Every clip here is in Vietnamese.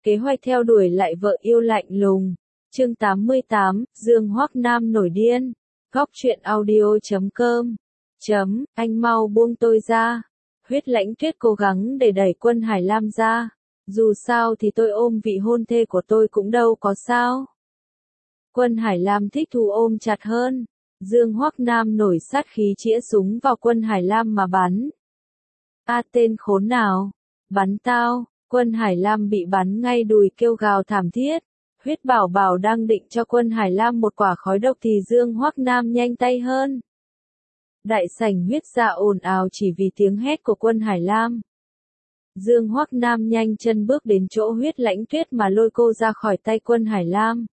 Kế hoạch theo đuổi lại vợ yêu lạnh lùng. Chương 88, Dương Hoắc Nam nổi điên. Góc truyện audio.com. Anh mau buông tôi ra. Huyết Lãnh Tuyết cố gắng để đẩy Quân Hải Lam ra. Dù sao thì tôi ôm vị hôn thê của tôi cũng đâu có sao. Quân Hải Lam thích thú ôm chặt hơn. Dương Hoắc Nam nổi sát khí chĩa súng vào Quân Hải Lam mà bắn. Tên khốn nào, bắn tao. Quân Hải Lam bị bắn ngay đùi kêu gào thảm thiết. Huyết Bảo Bảo đang định cho Quân Hải Lam một quả khói độc thì Dương Hoắc Nam nhanh tay hơn. Đại sảnh huyết dạ ồn ào chỉ vì tiếng hét của Quân Hải Lam. Dương Hoắc Nam nhanh chân bước đến chỗ Huyết Lãnh Tuyết mà lôi cô ra khỏi tay Quân Hải Lam.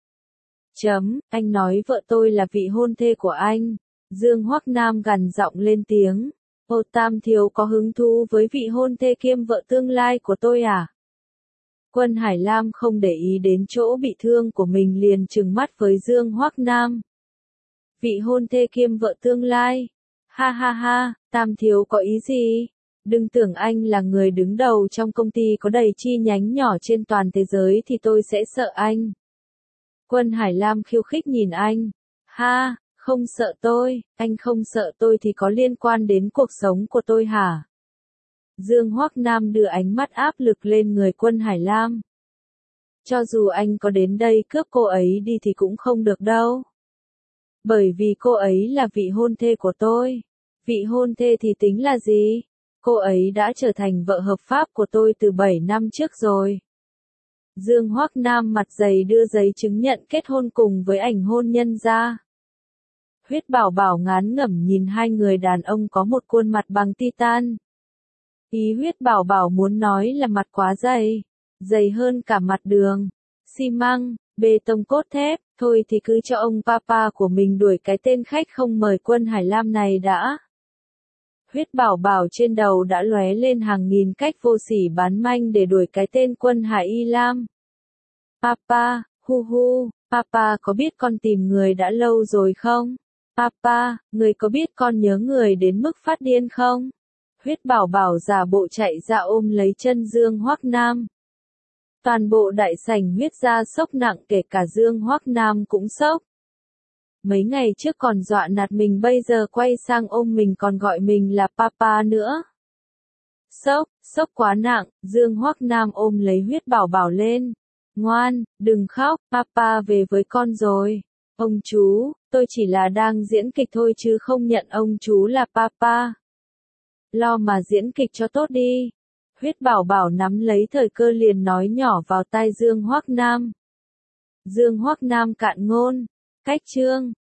Anh nói vợ tôi là vị hôn thê của anh. Dương Hoắc Nam gằn giọng lên tiếng. Tam thiếu có hứng thú với vị hôn thê kiêm vợ tương lai của tôi à? Quân Hải Lam không để ý đến chỗ bị thương của mình liền trừng mắt với Dương Hoắc Nam. Vị hôn thê kiêm vợ tương lai? Ha ha ha, Tam thiếu có ý gì? Đừng tưởng anh là người đứng đầu trong công ty có đầy chi nhánh nhỏ trên toàn thế giới thì tôi sẽ sợ anh. Quân Hải Lam khiêu khích nhìn anh. Ha, không sợ tôi, anh không sợ tôi thì có liên quan đến cuộc sống của tôi hả? Dương Hoắc Nam đưa ánh mắt áp lực lên người Quân Hải Lam. Cho dù anh có đến đây cướp cô ấy đi thì cũng không được đâu. Bởi vì cô ấy là vị hôn thê của tôi. Vị hôn thê thì tính là gì? Cô ấy đã trở thành vợ hợp pháp của tôi từ 7 năm trước rồi. Dương Hoắc Nam mặt dày đưa giấy chứng nhận kết hôn cùng với ảnh hôn nhân ra. Huyết Bảo Bảo ngán ngẩm nhìn hai người đàn ông có một khuôn mặt bằng titan. Ý Huyết Bảo Bảo muốn nói là mặt quá dày, dày hơn cả mặt đường, xi măng, bê tông cốt thép, thôi thì cứ cho ông papa của mình đuổi cái tên khách không mời Quân Hải Lam này đã. Huyết Bảo Bảo trên đầu đã lóe lên hàng nghìn cách vô sỉ bán manh để đuổi cái tên Quân Hải Y Lam. Papa, hu hu, papa có biết con tìm người đã lâu rồi không? Papa, người có biết con nhớ người đến mức phát điên không? Huyết Bảo Bảo giả bộ chạy ra ôm lấy chân Dương Hoắc Nam. Toàn bộ đại sảnh huyết ra sốc nặng, kể cả Dương Hoắc Nam cũng sốc. Mấy ngày trước còn dọa nạt mình, bây giờ quay sang ôm mình còn gọi mình là papa nữa. Sốc quá nặng. Dương Hoắc Nam ôm lấy Huyết Bảo Bảo lên. Ngoan, đừng khóc, papa về với con rồi. Ông chú, tôi chỉ là đang diễn kịch thôi chứ không nhận ông chú là papa. Lo mà diễn kịch cho tốt đi. Huyết Bảo Bảo nắm lấy thời cơ liền nói nhỏ vào tai Dương Hoắc Nam. Dương Hoắc Nam cạn ngôn. Cách chương